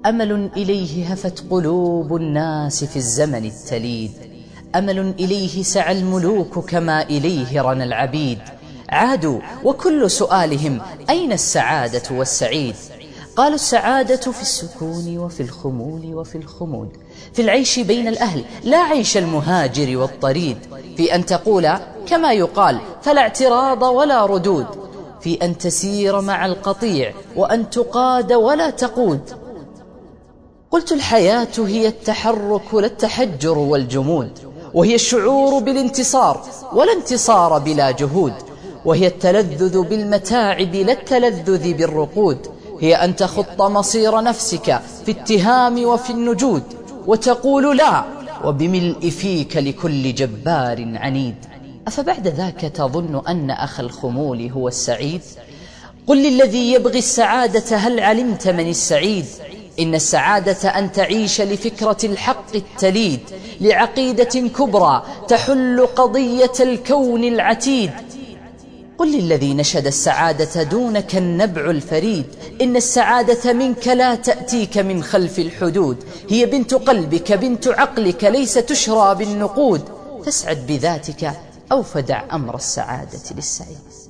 أمل إليه هفت قلوب الناس في الزمن التليد، أمل إليه سعى الملوك كما إليه رنى العبيد. عادوا وكل سؤالهم أين السعادة والسعيد؟ قالوا السعادة في السكون وفي الخمول وفي الخمود، في العيش بين الأهل لا عيش المهاجر والطريد، في أن تقول كما يقال فلا اعتراض ولا ردود، في أن تسير مع القطيع وأن تقاد ولا تقود. قلت الحياة هي التحرك لا التحجر والجمود، وهي الشعور بالانتصار ولا انتصار بلا جهود، وهي التلذذ بالمتاعب لا التلذذ بالرقود، هي أن تخط مصير نفسك في اتهام وفي النجود، وتقول لا وبملء فيك لكل جبار عنيد. أفبعد ذاك تظن أن أخ الخمول هو السعيد؟ قل للذي يبغي السعادة هل علمت من السعيد؟ إن السعادة أن تعيش لفكرة الحق التليد، لعقيدة كبرى تحل قضية الكون العتيد. قل للذي نشد السعادة دونك النبع الفريد، إن السعادة منك لا تأتيك من خلف الحدود، هي بنت قلبك بنت عقلك ليس تشرى بالنقود، فاسعد بذاتك أو فدع أمر السعادة للسعيد.